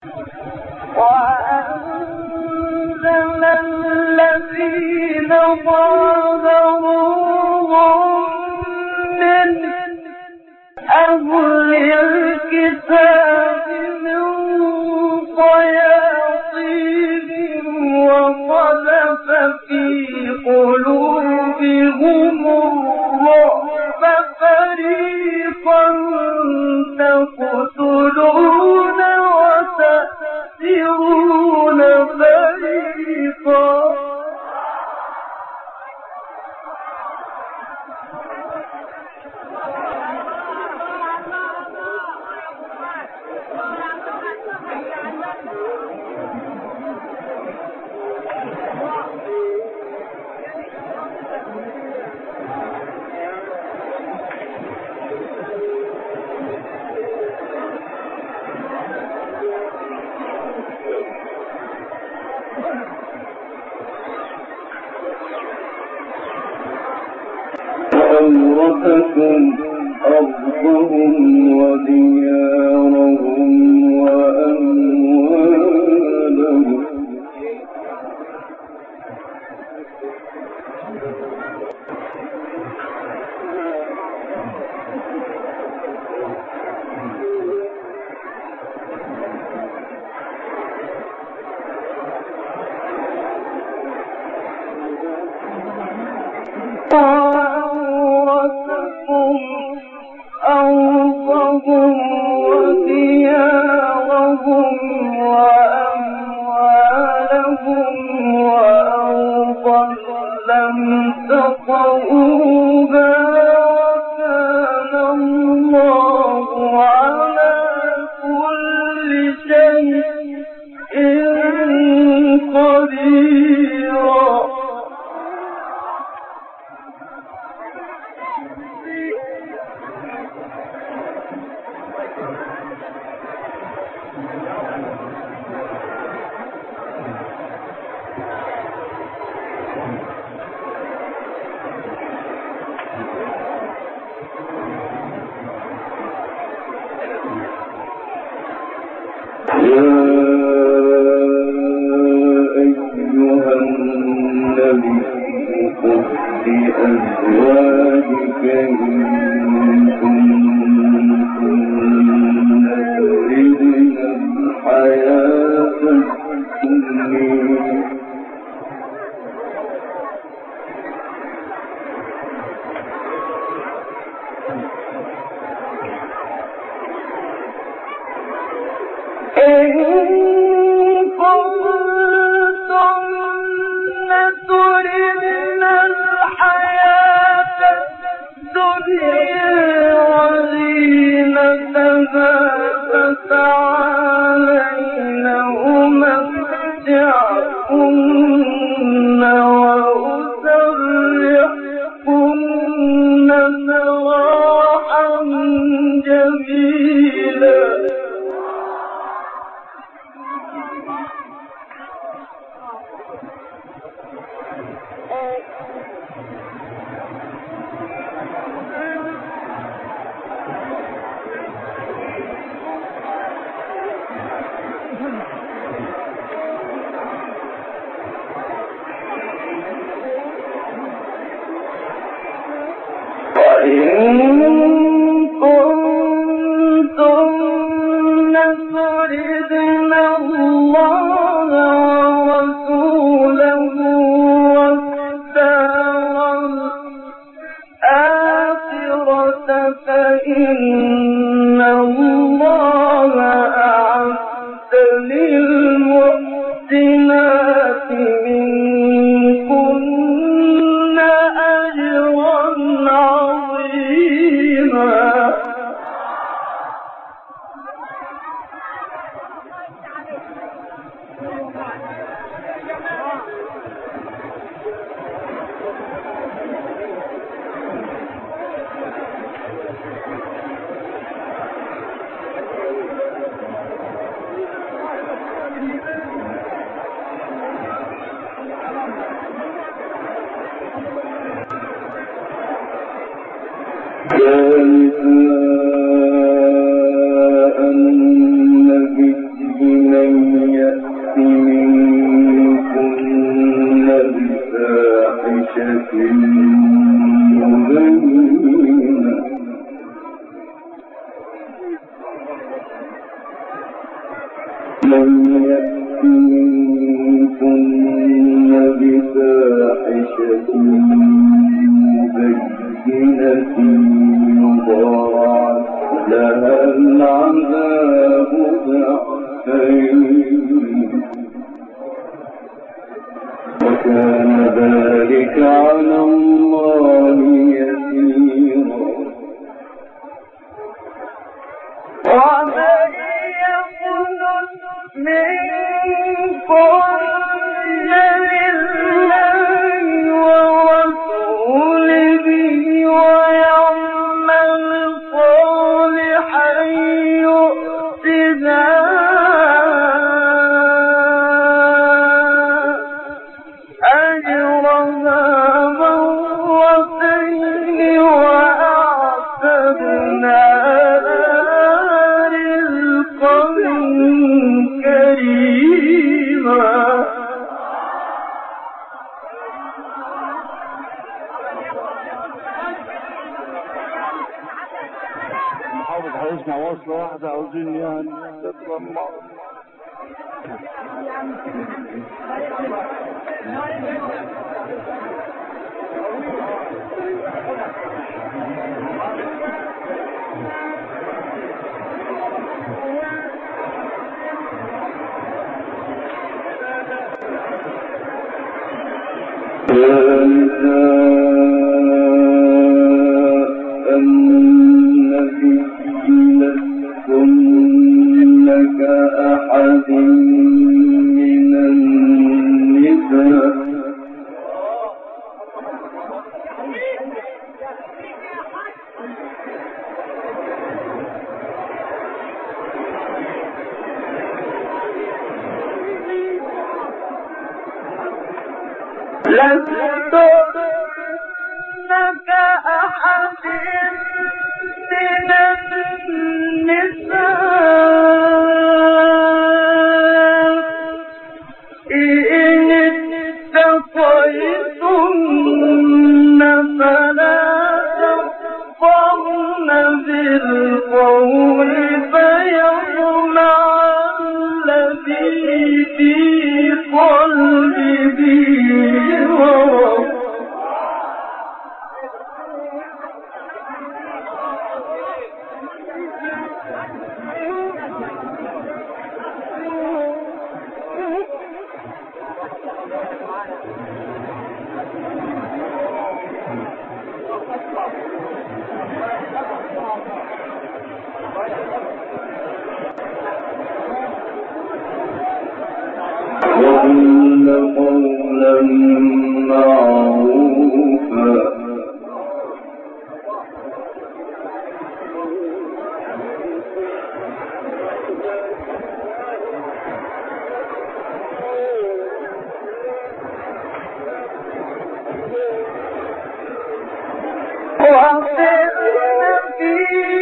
وأنزل الذين ظاهروهم من أهل الكتاب من صياصيهم وقذف في قلوبهم الرعب فريقا تقتلون وتأسرون فريقا. أورثكم أرضهم وديارهم وأموالهم لم يأتكن بفاحشة مبينة يضاعف لها العذاب ضعفين وكان ذلك على الله يسيرا ومن يقنت منكم لله ورسوله ويعمل صالحا يؤتها أجرها مرتين وأعتدنا رزقا كريما. محافظ هيسمع وصلة واحدة عاوزين يعني تتلمع. كأحد من النساء لستن كأحد من النساء إن اتقيتن فلا تخضعن بالقول فيطمع الذي في قلبه مرض وقل قولا معروفا وَأَقِمْنَ فِي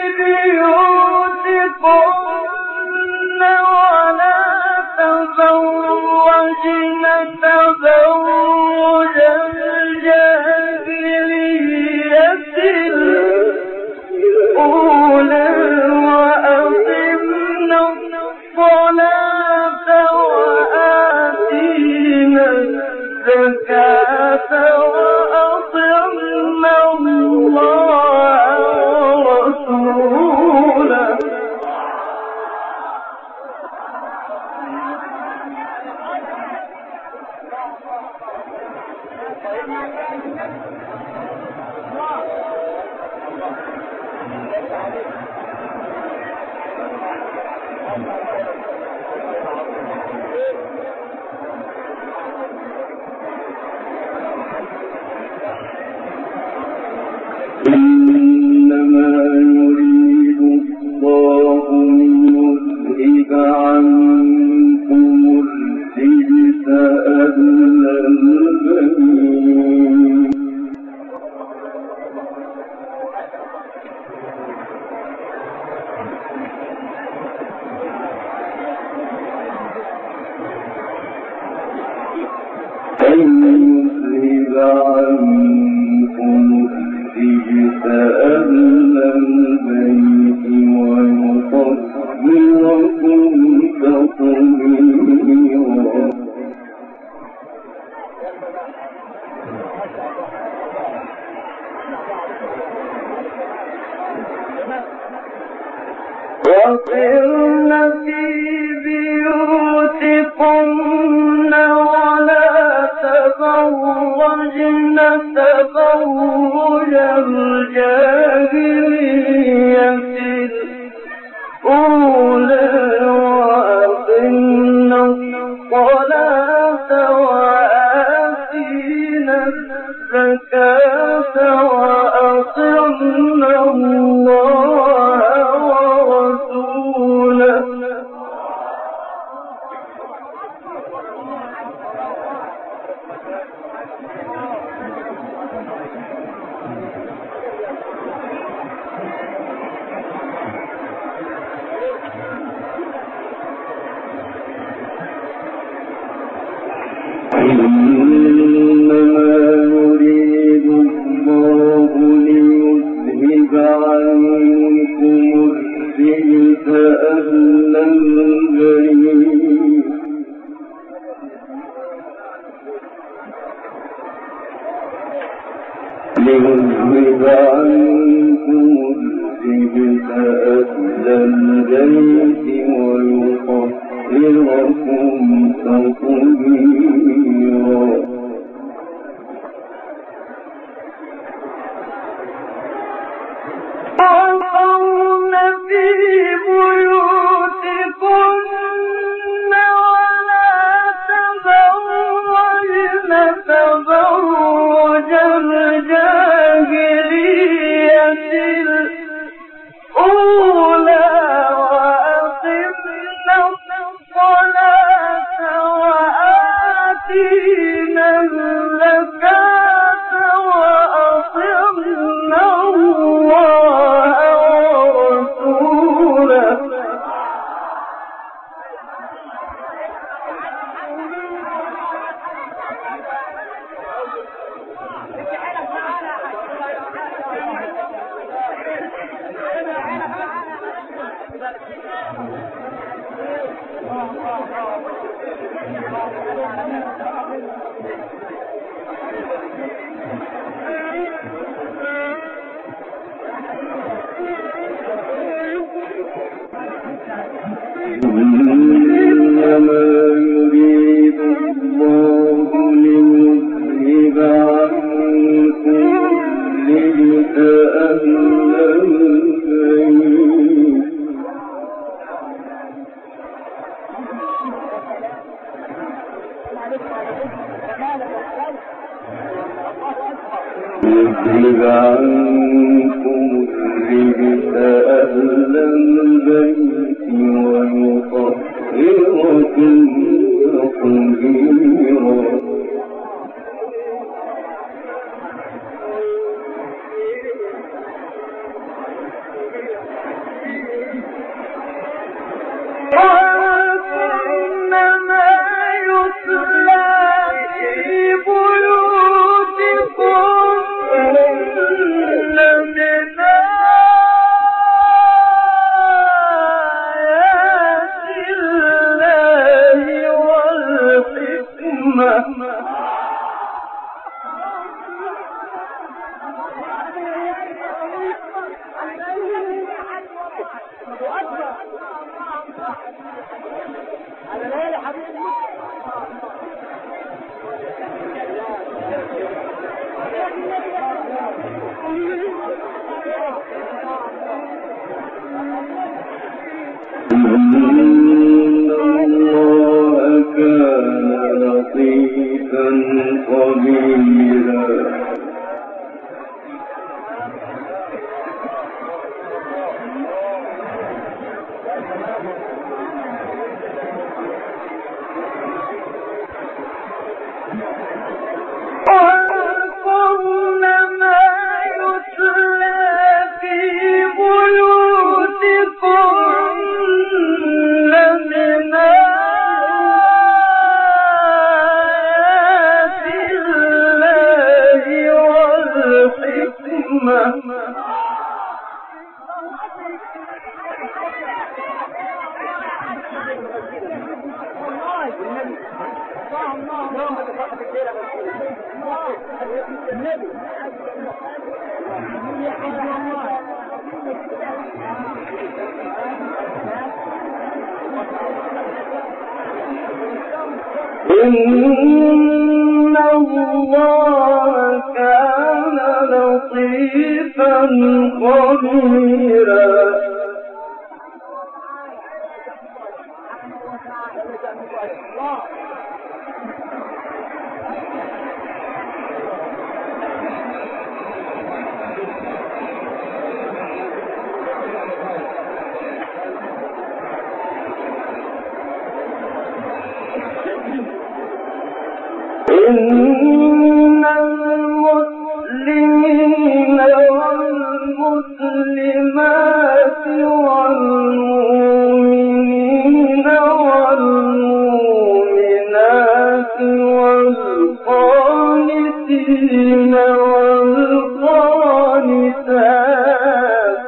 بُيُوتِكُنَّ وَلَا تَبَرَّجْنَ تَبَرُّجَ الْجَاهِلِيَّةِ الْأُولَىٰ وَأَقِمْنَ الصَّلَاةَ وَآتِينَ الزَّكَاةَ وَأَطِعْنَ اللَّهَ وَرَسُولَهُ إنما يريد الله ليذهب عنكم الرجس أهل البيت عنكم الرجس أهل البيت ويطهركم تطهيرا وقرن في بيوتكن ولا تبرجن تبرج الجاهلية الأولى وأقمنا الصلاة وآتينا الزكاة وأطعنا الله ورسوله إنما يريد الله ليذهب عنكم الرجس أهل البيت ويطهركم تطهيرا وقرن في بيوتكن ولا تبرجن تبرج الجاهلية الأولى وأقمنا الصلاة وآتينا الزكاة وأطعنا الله ورسوله إنما يريد الله ليذهب عنكم الرجس أهل البيت يذهب عنكم الرجس أهل البيت ويطهركم تطهيرا وَإِنَّمَا يُتْلَى فِي بُيُوتِكُمْ مِنْ آيَاتِ اللَّهِ وَالْحِكْمَةِ إن الله كان لطيفا خبيرا وَاذْكُرْنَ مَا يُتْلَى فِي بُيُوتِكُنَّ مِنْ آيَاتِ اللَّهِ وَالْحِكْمَةِ إن الله كان لطيفا خبيرا إن المسلمين والمسلمات والمؤمنين والمؤمنات والقانتين والقانتات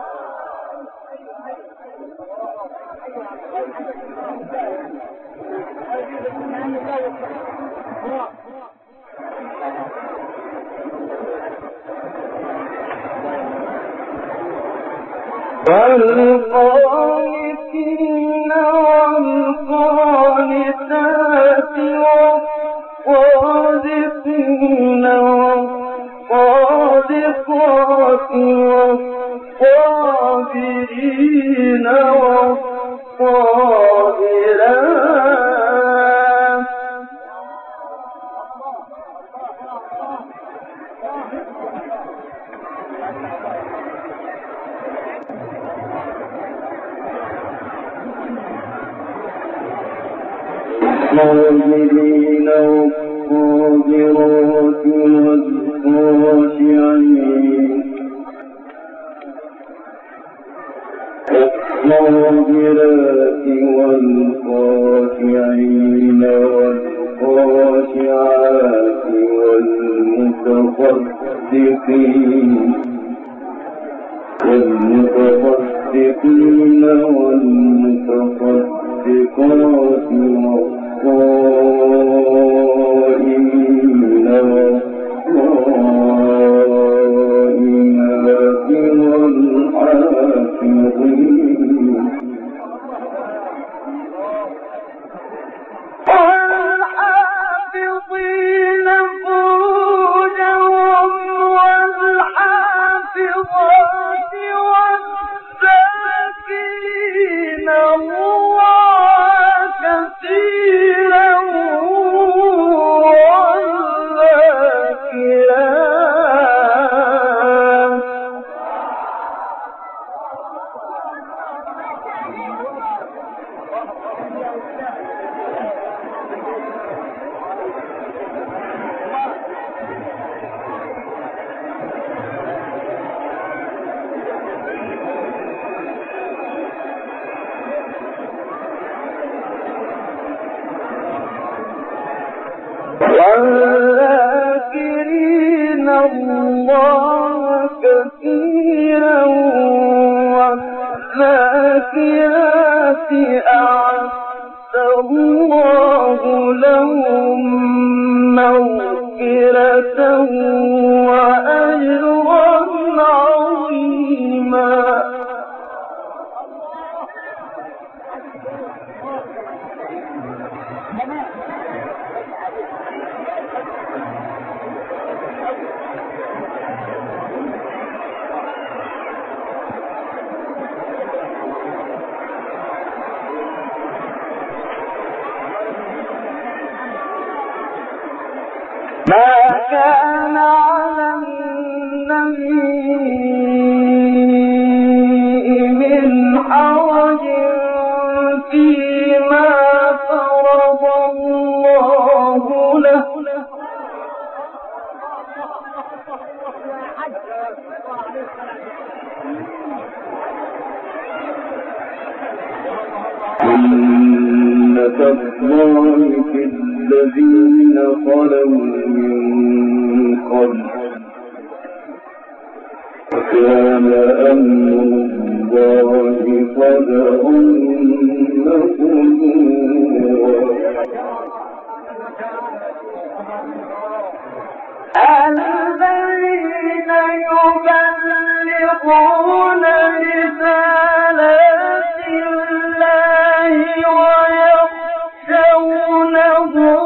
والقانتين والقانتات والصادقين والصادقات والصابرين والصابرات الصابرين والصابرات والخاشعين والخاشعين والخاشعات والمتصدقين والمتصدقات والصائمين والصائمات والحافظين فروجهم والحافظات والذاكرين الله كثيرا والذاكرات والذاكرين الله كثيرا والذاكرات أعد الله لهم مغفرة وأجرا عظيما ما كان على النبي من حرج فيما فرض الله له سنة الله في الذين خلوا من قبل وكان أمر الله قدرا مقدورا الذين يبلغون رسالات الله ويخشونه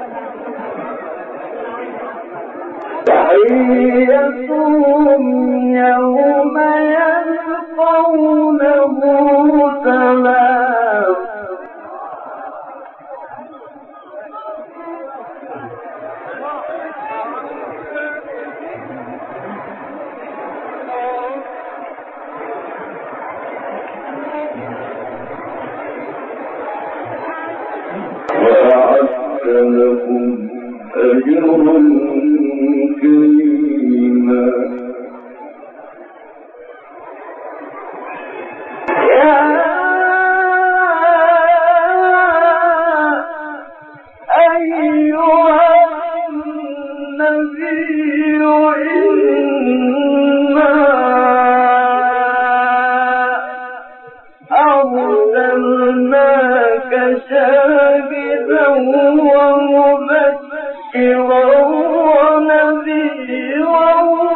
تحيتهم يوم يلقونه سلام وأعد لكم أجرا كريما يا أيها النبي إنا أرسلناك شاهدا ومبشرا ونذيرا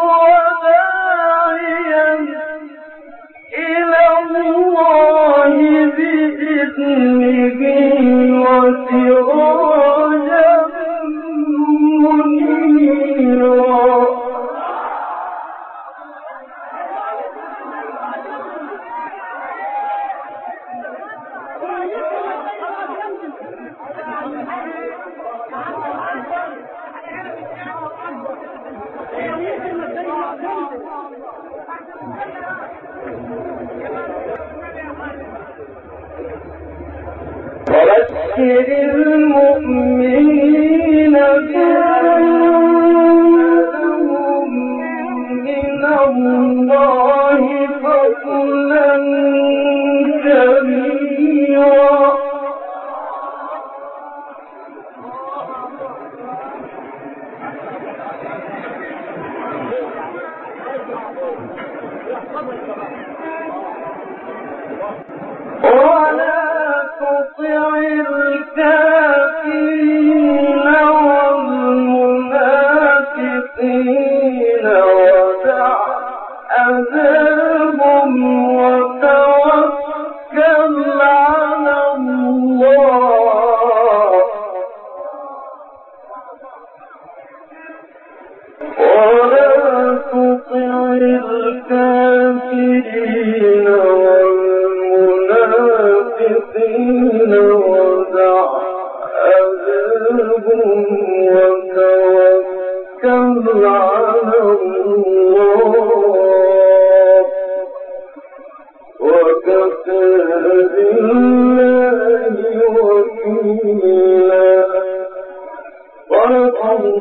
وداعيا إلى الله بإذنه وسراجا منيرا وبشر المؤمنين بأن لهم من الله فضلا كبيرا ولا تطع الكافرين والمنافقين ودع أذاهم وتوكل على الله ولا تطع الكافرين والمنافقين ودع أذاهم وتوكل على الله وكفى بالله وكيلا.